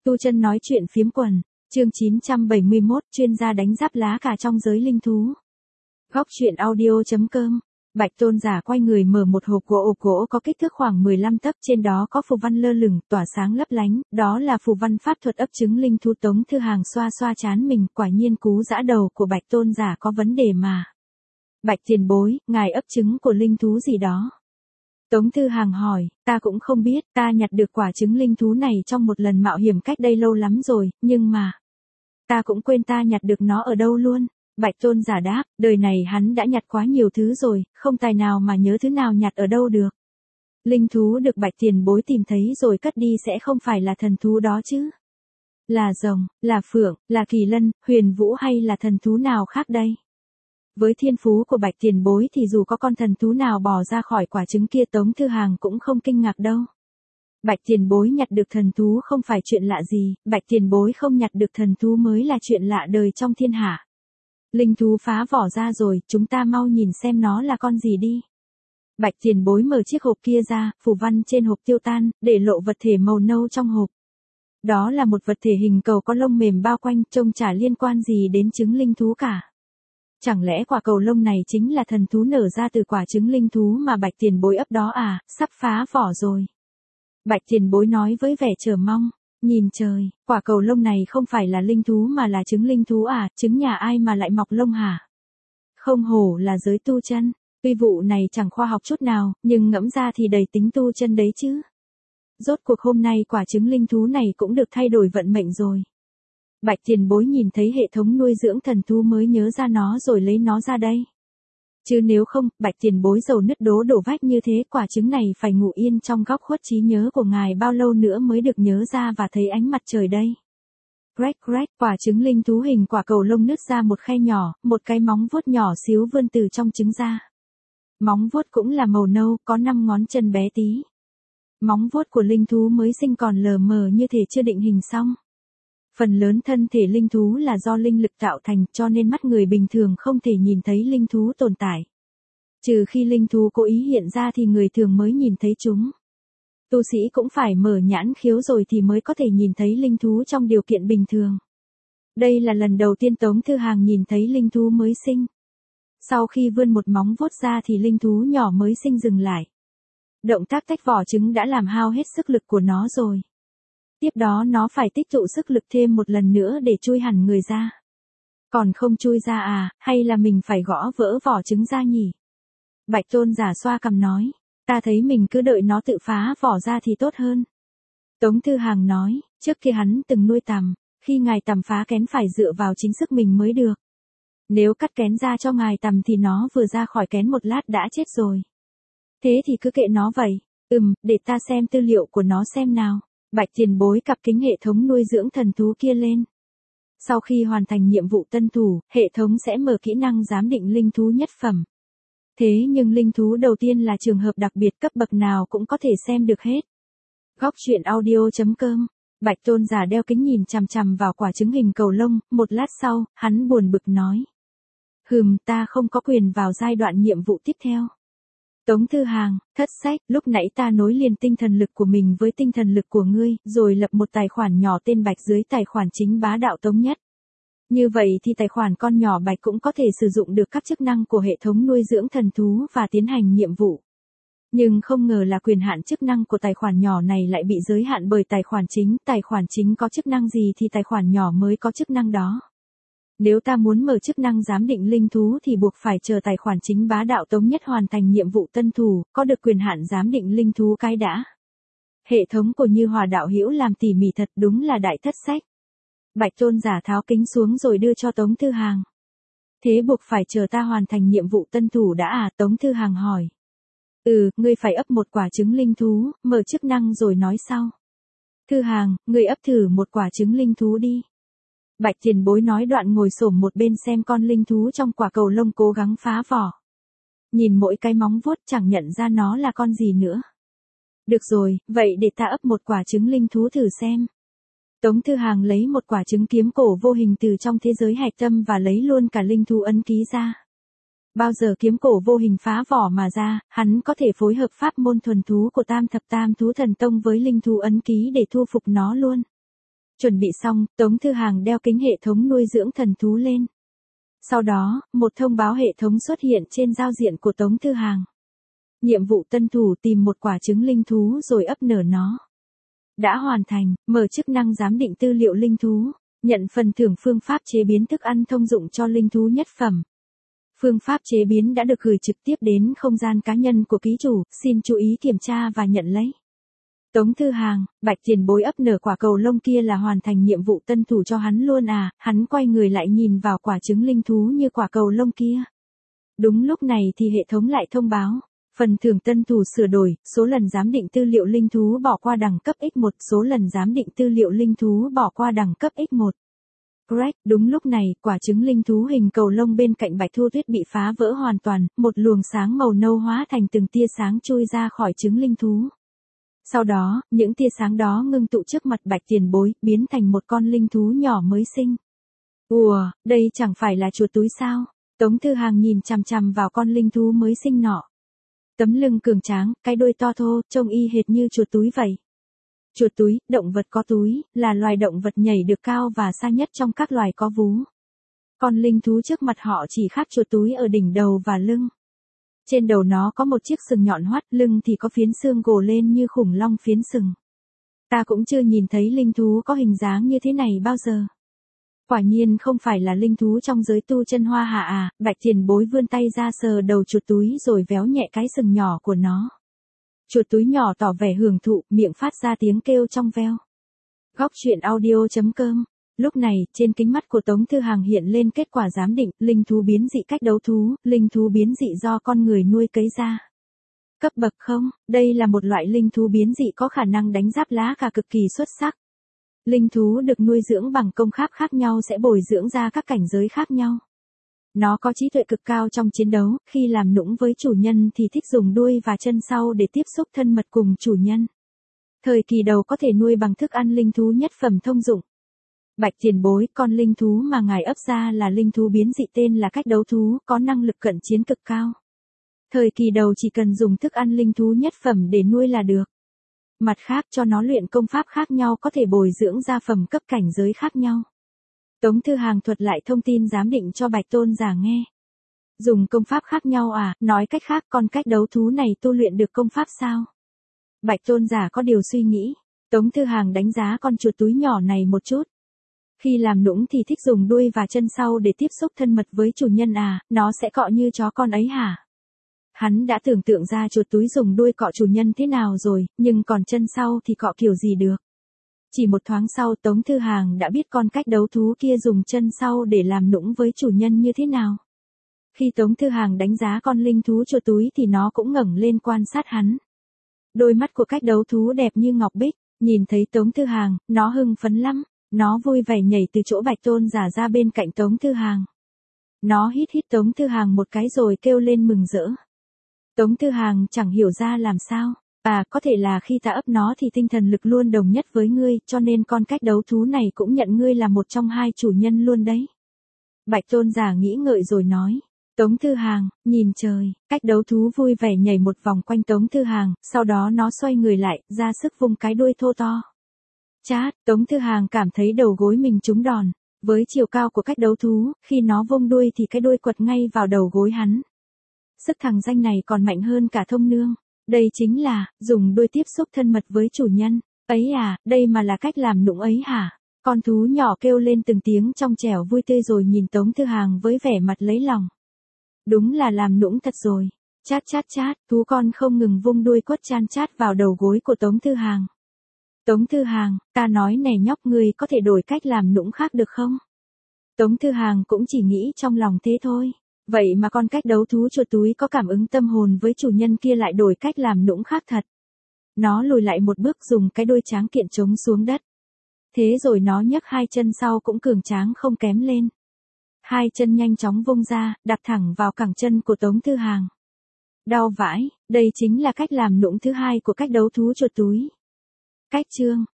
Tu Chân nói chuyện phiếm quần, chương 971, chuyên gia đánh giáp lá cả trong giới linh thú. Góc truyện audio.com. Bạch Tôn giả quay người mở một hộp gỗ có kích thước khoảng 15 tấc, trên đó có phù văn lơ lửng, tỏa sáng lấp lánh, đó là phù văn pháp thuật ấp trứng linh thú. Tống Thư Hàng xoa xoa trán mình, quả nhiên cú giã đầu của Bạch Tôn giả có vấn đề mà. Bạch tiền bối, ngài ấp trứng của linh thú gì đó? Tống Thư Hàng hỏi, ta cũng không biết, ta nhặt được quả trứng linh thú này trong một lần mạo hiểm cách đây lâu lắm rồi, nhưng mà ta cũng quên ta nhặt được nó ở đâu luôn. Bạch Tôn giả đáp, đời này hắn đã nhặt quá nhiều thứ rồi, không tài nào mà nhớ thứ nào nhặt ở đâu được. Linh thú được Bạch tiền bối tìm thấy rồi cất đi sẽ không phải là thần thú đó chứ? Là rồng, là phượng, là kỳ lân, huyền vũ hay là thần thú nào khác đây? Với thiên phú của Bạch tiền bối thì dù có con thần thú nào bò ra khỏi quả trứng kia, Tống Thư Hàng cũng không kinh ngạc đâu. Bạch tiền bối nhặt được thần thú không phải chuyện lạ gì, Bạch tiền bối không nhặt được thần thú mới là chuyện lạ đời trong thiên hạ. Linh thú phá vỏ ra rồi, chúng ta mau nhìn xem nó là con gì đi. Bạch tiền bối mở chiếc hộp kia ra, phù văn trên hộp tiêu tan, để lộ vật thể màu nâu trong hộp. Đó là một vật thể hình cầu có lông mềm bao quanh, trông chả liên quan gì đến trứng linh thú cả. Chẳng lẽ quả cầu lông này chính là thần thú nở ra từ quả trứng linh thú mà Bạch tiền bối ấp đó à, sắp phá vỏ rồi. Bạch tiền bối nói với vẻ chờ mong, nhìn trời, quả cầu lông này không phải là linh thú mà là trứng linh thú à, trứng nhà ai mà lại mọc lông hả? Không hổ là giới tu chân, tuy vụ này chẳng khoa học chút nào, nhưng ngẫm ra thì đầy tính tu chân đấy chứ. Rốt cuộc hôm nay quả trứng linh thú này cũng được thay đổi vận mệnh rồi. Bạch tiền bối nhìn thấy hệ thống nuôi dưỡng thần thú mới nhớ ra nó rồi lấy nó ra đây. Chứ nếu không, Bạch tiền bối dầu nứt đổ vách như thế, quả trứng này phải ngủ yên trong góc khuất trí nhớ của ngài bao lâu nữa mới được nhớ ra và thấy ánh mặt trời đây. Crack, quả trứng linh thú hình quả cầu lông nứt ra một khe nhỏ, một cái móng vuốt nhỏ xíu vươn từ trong trứng ra. Móng vuốt cũng là màu nâu, có 5 ngón chân bé tí. Móng vuốt của linh thú mới sinh còn lờ mờ như thể chưa định hình xong. Phần lớn thân thể linh thú là do linh lực tạo thành, cho nên mắt người bình thường không thể nhìn thấy linh thú tồn tại. Trừ khi linh thú cố ý hiện ra thì người thường mới nhìn thấy chúng. Tu sĩ cũng phải mở nhãn khiếu rồi thì mới có thể nhìn thấy linh thú trong điều kiện bình thường. Đây là lần đầu tiên Tống Thư Hàng nhìn thấy linh thú mới sinh. Sau khi vươn một móng vuốt ra thì linh thú nhỏ mới sinh dừng lại. Động tác tách vỏ trứng đã làm hao hết sức lực của nó rồi. Tiếp đó nó phải tích tụ sức lực thêm một lần nữa để chui hẳn người ra. Còn không chui ra à, hay là mình phải gõ vỡ vỏ trứng ra nhỉ? Bạch Tôn giả xoa cằm nói, ta thấy mình cứ đợi nó tự phá vỏ ra thì tốt hơn. Tống Thư Hàng nói, trước kia hắn từng nuôi tằm, khi ngài tằm phá kén phải dựa vào chính sức mình mới được. Nếu cắt kén ra cho ngài tằm thì nó vừa ra khỏi kén một lát đã chết rồi. Thế thì cứ kệ nó vậy, để ta xem tư liệu của nó xem nào. Bạch tiền bối cặp kính hệ thống nuôi dưỡng thần thú kia lên. Sau khi hoàn thành nhiệm vụ tân thủ, hệ thống sẽ mở kỹ năng giám định linh thú nhất phẩm. Thế nhưng linh thú đầu tiên là trường hợp đặc biệt, cấp bậc nào cũng có thể xem được hết. Góc truyện audio.com. Bạch Tôn giả đeo kính nhìn chằm chằm vào quả trứng hình cầu lông, một lát sau, hắn buồn bực nói. Ta không có quyền vào giai đoạn nhiệm vụ tiếp theo. Tống Thư Hàng, thất sách, lúc nãy ta nối liền tinh thần lực của mình với tinh thần lực của ngươi, rồi lập một tài khoản nhỏ tên Bạch dưới tài khoản chính bá đạo Tống Nhất. Như vậy thì tài khoản con nhỏ Bạch cũng có thể sử dụng được các chức năng của hệ thống nuôi dưỡng thần thú và tiến hành nhiệm vụ. Nhưng không ngờ là quyền hạn chức năng của tài khoản nhỏ này lại bị giới hạn bởi tài khoản chính có chức năng gì thì tài khoản nhỏ mới có chức năng đó. Nếu ta muốn mở chức năng giám định linh thú thì buộc phải chờ tài khoản chính bá đạo Tống Nhất hoàn thành nhiệm vụ tân thủ, có được quyền hạn giám định linh thú cái đã. Hệ thống của Như Hòa đạo hữu làm tỉ mỉ thật, đúng là đại thất sách. Bạch Tôn giả tháo kính xuống rồi đưa cho Tống Thư Hàng. Thế buộc phải chờ ta hoàn thành nhiệm vụ tân thủ đã à? Tống Thư Hàng hỏi. Ngươi phải ấp một quả trứng linh thú, mở chức năng rồi nói sau. Thư Hàng, ngươi ấp thử một quả trứng linh thú đi. Bạch tiền bối nói đoạn ngồi xổm một bên xem con linh thú trong quả cầu lông cố gắng phá vỏ. Nhìn mỗi cái móng vuốt chẳng nhận ra nó là con gì nữa. Được rồi, vậy để ta ấp một quả trứng linh thú thử xem. Tống Thư Hàng lấy một quả trứng kiếm cổ vô hình từ trong thế giới hạch tâm và lấy luôn cả linh thú ấn ký ra. Bao giờ kiếm cổ vô hình phá vỏ mà ra, hắn có thể phối hợp pháp môn thuần thú của Tam Thập Tam Thú Thần Tông với linh thú ấn ký để thu phục nó luôn. Chuẩn bị xong, Tống Thư Hàng đeo kính hệ thống nuôi dưỡng thần thú lên. Sau đó, một thông báo hệ thống xuất hiện trên giao diện của Tống Thư Hàng. Nhiệm vụ tân thủ tìm một quả trứng linh thú rồi ấp nở nó. Đã hoàn thành, mở chức năng giám định tư liệu linh thú, nhận phần thưởng phương pháp chế biến thức ăn thông dụng cho linh thú nhất phẩm. Phương pháp chế biến đã được gửi trực tiếp đến không gian cá nhân của ký chủ, xin chú ý kiểm tra và nhận lấy. Tống Thư Hàng, Bạch tiền bối ấp nở quả cầu lông kia là hoàn thành nhiệm vụ tân thủ cho hắn luôn à, hắn quay người lại nhìn vào quả trứng linh thú như quả cầu lông kia. Đúng lúc này thì hệ thống lại thông báo, phần thưởng tân thủ sửa đổi, số lần giám định tư liệu linh thú bỏ qua đẳng cấp X1, số lần giám định tư liệu linh thú bỏ qua đẳng cấp X1. Correct, đúng lúc này, quả trứng linh thú hình cầu lông bên cạnh Bạch Thu Tuyết bị phá vỡ hoàn toàn, một luồng sáng màu nâu hóa thành từng tia sáng chui ra khỏi trứng linh thú. Sau đó, những tia sáng đó ngưng tụ trước mặt Bạch tiền bối, biến thành một con linh thú nhỏ mới sinh. Ùa, đây chẳng phải là chuột túi sao? Tống Thư Hàng nhìn chằm chằm vào con linh thú mới sinh nọ. Tấm lưng cường tráng, cái đuôi to thô, trông y hệt như chuột túi vậy. Chuột túi, động vật có túi, là loài động vật nhảy được cao và xa nhất trong các loài có vú. Con linh thú trước mặt họ chỉ khác chuột túi ở đỉnh đầu và lưng. Trên đầu nó có một chiếc sừng nhọn hoắt, lưng thì có phiến xương gồ lên như khủng long phiến sừng. Ta cũng chưa nhìn thấy linh thú có hình dáng như thế này bao giờ. Quả nhiên không phải là linh thú trong giới tu chân hoa hạ à, Bạch tiền bối vươn tay ra sờ đầu chuột túi rồi véo nhẹ cái sừng nhỏ của nó. Chuột túi nhỏ tỏ vẻ hưởng thụ, miệng phát ra tiếng kêu trong veo. Góc truyện audio.com. Lúc này, trên kính mắt của Tống Thư Hàng hiện lên kết quả giám định, linh thú biến dị cách đấu thú, linh thú biến dị do con người nuôi cấy ra. Cấp bậc không, đây là một loại linh thú biến dị có khả năng đánh giáp lá cả cực kỳ xuất sắc. Linh thú được nuôi dưỡng bằng công pháp khác nhau sẽ bồi dưỡng ra các cảnh giới khác nhau. Nó có trí tuệ cực cao trong chiến đấu, khi làm nũng với chủ nhân thì thích dùng đuôi và chân sau để tiếp xúc thân mật cùng chủ nhân. Thời kỳ đầu có thể nuôi bằng thức ăn linh thú nhất phẩm thông dụng. Bạch tiền bối, con linh thú mà ngài ấp ra là linh thú biến dị tên là cách đấu thú, có năng lực cận chiến cực cao. Thời kỳ đầu chỉ cần dùng thức ăn linh thú nhất phẩm để nuôi là được. Mặt khác cho nó luyện công pháp khác nhau có thể bồi dưỡng ra phẩm cấp cảnh giới khác nhau. Tống Thư Hàng thuật lại thông tin giám định cho Bạch Tôn giả nghe. Dùng công pháp khác nhau à, nói cách khác con cách đấu thú này tu luyện được công pháp sao? Bạch Tôn giả có điều suy nghĩ. Tống Thư Hàng đánh giá con chuột túi nhỏ này một chút. Khi làm nũng thì thích dùng đuôi và chân sau để tiếp xúc thân mật với chủ nhân à, nó sẽ cọ như chó con ấy hả? Hắn đã tưởng tượng ra chuột túi dùng đuôi cọ chủ nhân thế nào rồi, nhưng còn chân sau thì cọ kiểu gì được. Chỉ một thoáng sau Tống Thư Hàng đã biết con cách đấu thú kia dùng chân sau để làm nũng với chủ nhân như thế nào. Khi Tống Thư Hàng đánh giá con linh thú chuột túi thì nó cũng ngẩng lên quan sát hắn. Đôi mắt của cách đấu thú đẹp như ngọc bích, nhìn thấy Tống Thư Hàng, nó hưng phấn lắm, nó vui vẻ nhảy từ chỗ Bạch Tôn giả ra bên cạnh Tống Thư Hàng. Nó hít Tống Thư Hàng một cái rồi kêu lên mừng rỡ. Tống Thư Hàng chẳng hiểu ra làm sao. À, có thể là khi ta ấp nó thì tinh thần lực luôn đồng nhất với ngươi, cho nên con cách đấu thú này cũng nhận ngươi là một trong hai chủ nhân luôn đấy. Bạch Tôn giả nghĩ ngợi rồi nói. Tống Thư Hàng, nhìn trời, cách đấu thú vui vẻ nhảy một vòng quanh Tống Thư Hàng, sau đó nó xoay người lại, ra sức vung cái đuôi thô to. Chát, Tống Thư Hàng cảm thấy đầu gối mình trúng đòn. Với chiều cao của cách đấu thú, khi nó vung đuôi thì cái đuôi quật ngay vào đầu gối hắn. Sức thằng danh này còn mạnh hơn cả thông nương. Đây chính là, dùng đuôi tiếp xúc thân mật với chủ nhân. Ấy à, đây mà là cách làm nũng ấy hả? Con thú nhỏ kêu lên từng tiếng trong trẻo vui tươi rồi nhìn Tống Thư Hàng với vẻ mặt lấy lòng. Đúng là làm nũng thật rồi. Chát chát chát, thú con không ngừng vung đuôi quất chan chát vào đầu gối của Tống Thư Hàng. Tống Thư Hàng, ta nói này nhóc ngươi có thể đổi cách làm nũng khác được không? Tống Thư Hàng cũng chỉ nghĩ trong lòng thế thôi. Vậy mà con cách đấu thú chuột túi có cảm ứng tâm hồn với chủ nhân kia lại đổi cách làm nũng khác thật. Nó lùi lại một bước dùng cái đuôi tráng kiện chống xuống đất. Thế rồi nó nhấc hai chân sau cũng cường tráng không kém lên. Hai chân nhanh chóng vung ra, đặt thẳng vào cẳng chân của Tống Thư Hàng. Đau vãi, đây chính là cách làm nũng thứ hai của cách đấu thú chuột túi. Cách chương